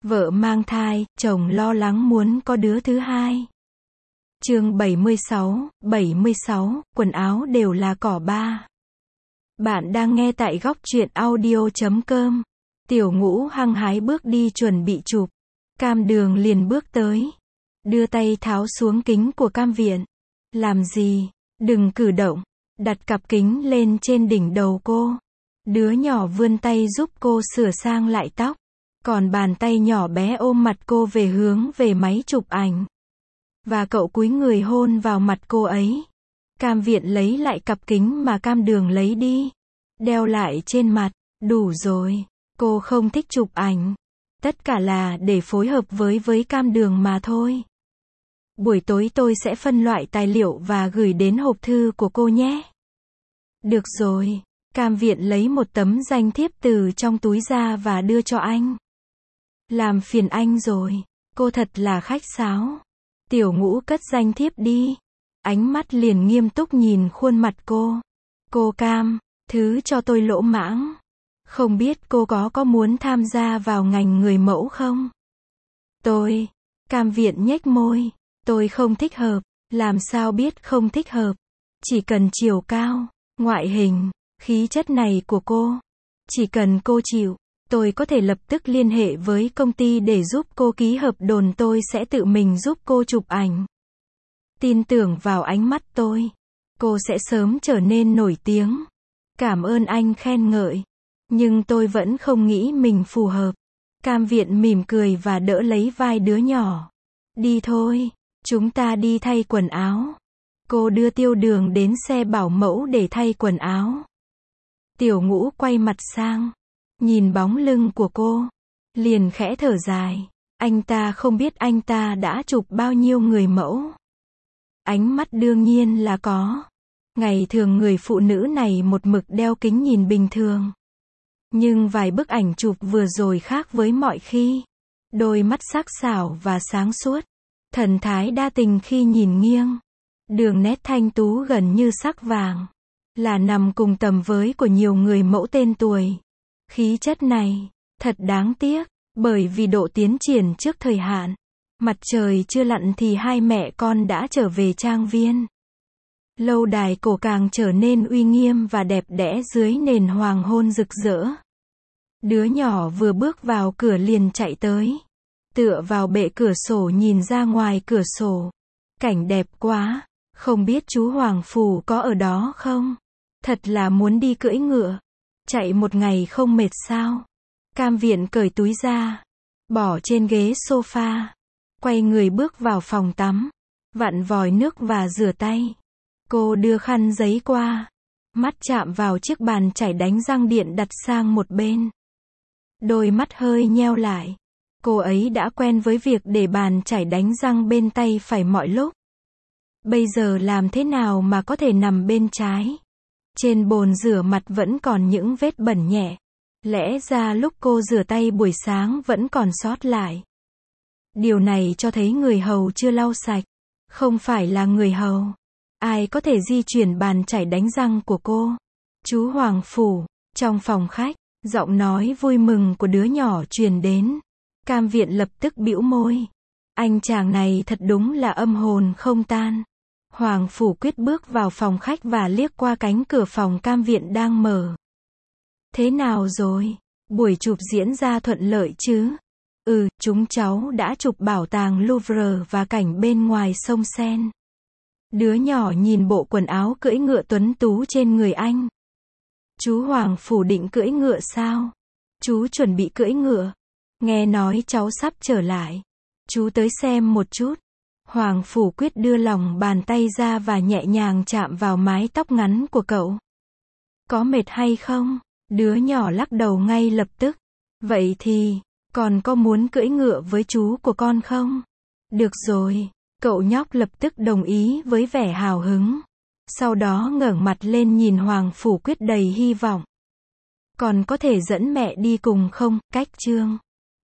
Vợ mang thai, chồng lo lắng muốn có đứa thứ hai. Chương 76, quần áo đều là cỏ ba. Bạn đang nghe tại góc truyện audio.com. Tiểu Ngũ hăng hái bước đi chuẩn bị chụp. Cam Đường liền bước tới, đưa tay tháo xuống kính của cam viện. Làm gì? Đừng cử động. Đặt cặp kính lên trên đỉnh đầu cô. Đứa nhỏ vươn tay giúp cô sửa sang lại tóc. Còn bàn tay nhỏ bé ôm mặt cô về hướng về máy chụp ảnh. Và cậu cúi người hôn vào mặt cô ấy. Cam viện lấy lại cặp kính mà Cam Đường lấy đi. Đeo lại trên mặt. Đủ rồi. Cô không thích chụp ảnh. Tất cả là để phối hợp với Cam Đường mà thôi. Buổi tối tôi sẽ phân loại tài liệu và gửi đến hộp thư của cô nhé. Được rồi. Cam viện lấy một tấm danh thiếp từ trong túi ra và đưa cho anh. Làm phiền anh rồi. Cô thật là khách sáo. Tiểu Ngũ cất danh thiếp đi. Ánh mắt liền nghiêm túc nhìn khuôn mặt cô. Cô Cam, thứ cho tôi lỗ mãng. Không biết cô có muốn tham gia vào ngành người mẫu không? Cam viện nhếch môi. Tôi không thích hợp. Làm sao biết không thích hợp? Chỉ cần chiều cao, ngoại hình, khí chất này của cô. Chỉ cần cô chịu, tôi có thể lập tức liên hệ với công ty để giúp cô ký hợp đồng, tôi sẽ tự mình giúp cô chụp ảnh. Tin tưởng vào ánh mắt tôi, cô sẽ sớm trở nên nổi tiếng. Cảm ơn anh khen ngợi, nhưng tôi vẫn không nghĩ mình phù hợp. Cam viện mỉm cười và đỡ lấy vai đứa nhỏ. Đi thôi, chúng ta đi thay quần áo. Cô đưa Tiêu Đường đến xe bảo mẫu để thay quần áo. Tiểu Ngũ quay mặt sang, nhìn bóng lưng của cô, liền khẽ thở dài. Anh ta không biết anh ta đã chụp bao nhiêu người mẫu. Ánh mắt đương nhiên là có. Ngày thường người phụ nữ này một mực đeo kính nhìn bình thường. Nhưng vài bức ảnh chụp vừa rồi khác với mọi khi. Đôi mắt sắc sảo và sáng suốt. Thần thái đa tình khi nhìn nghiêng. Đường nét thanh tú gần như sắc vàng. Là nằm cùng tầm với của nhiều người mẫu tên tuổi. Khí chất này, thật đáng tiếc, bởi vì độ tiến triển trước thời hạn. Mặt trời chưa lặn thì hai mẹ con đã trở về trang viên. Lâu đài cổ càng trở nên uy nghiêm và đẹp đẽ dưới nền hoàng hôn rực rỡ. Đứa nhỏ vừa bước vào cửa liền chạy tới. Tựa vào bệ cửa sổ nhìn ra ngoài cửa sổ. Cảnh đẹp quá, không biết chú Hoàng Phủ có ở đó không? Thật là muốn đi cưỡi ngựa. Chạy một ngày không mệt sao? Cam viện cởi túi ra, bỏ trên ghế sofa. Quay người bước vào phòng tắm. Vặn vòi nước và rửa tay. Cô đưa khăn giấy qua. Mắt chạm vào chiếc bàn chải đánh răng điện đặt sang một bên. Đôi mắt hơi nheo lại. Cô ấy đã quen với việc để bàn chải đánh răng bên tay phải mọi lúc. Bây giờ làm thế nào mà có thể nằm bên trái? Trên bồn rửa mặt vẫn còn những vết bẩn nhẹ. Lẽ ra lúc cô rửa tay buổi sáng vẫn còn sót lại. Điều này cho thấy người hầu chưa lau sạch. Không phải là người hầu. Ai có thể di chuyển bàn chải đánh răng của cô? Chú Hoàng Phủ. Trong phòng khách, giọng nói vui mừng của đứa nhỏ truyền đến. Cam viện lập tức bĩu môi. Anh chàng này thật đúng là âm hồn không tan. Hoàng Phủ Quyết bước vào phòng khách và liếc qua cánh cửa phòng Cam viện đang mở. Thế nào rồi? Buổi chụp diễn ra thuận lợi chứ? Chúng cháu đã chụp bảo tàng Louvre và cảnh bên ngoài sông Sen. Đứa nhỏ nhìn bộ quần áo cưỡi ngựa tuấn tú trên người anh. Chú Hoàng Phủ định cưỡi ngựa sao? Chú chuẩn bị cưỡi ngựa. Nghe nói cháu sắp trở lại. Chú tới xem một chút. Hoàng Phủ Quyết đưa lòng bàn tay ra và nhẹ nhàng chạm vào mái tóc ngắn của cậu. Có mệt hay không? Đứa nhỏ lắc đầu ngay lập tức. Vậy thì, còn có muốn cưỡi ngựa với chú của con không? Được rồi. Cậu nhóc lập tức đồng ý với vẻ hào hứng. Sau đó ngẩng mặt lên nhìn Hoàng Phủ Quyết đầy hy vọng. Còn có thể dẫn mẹ đi cùng không? Cách chương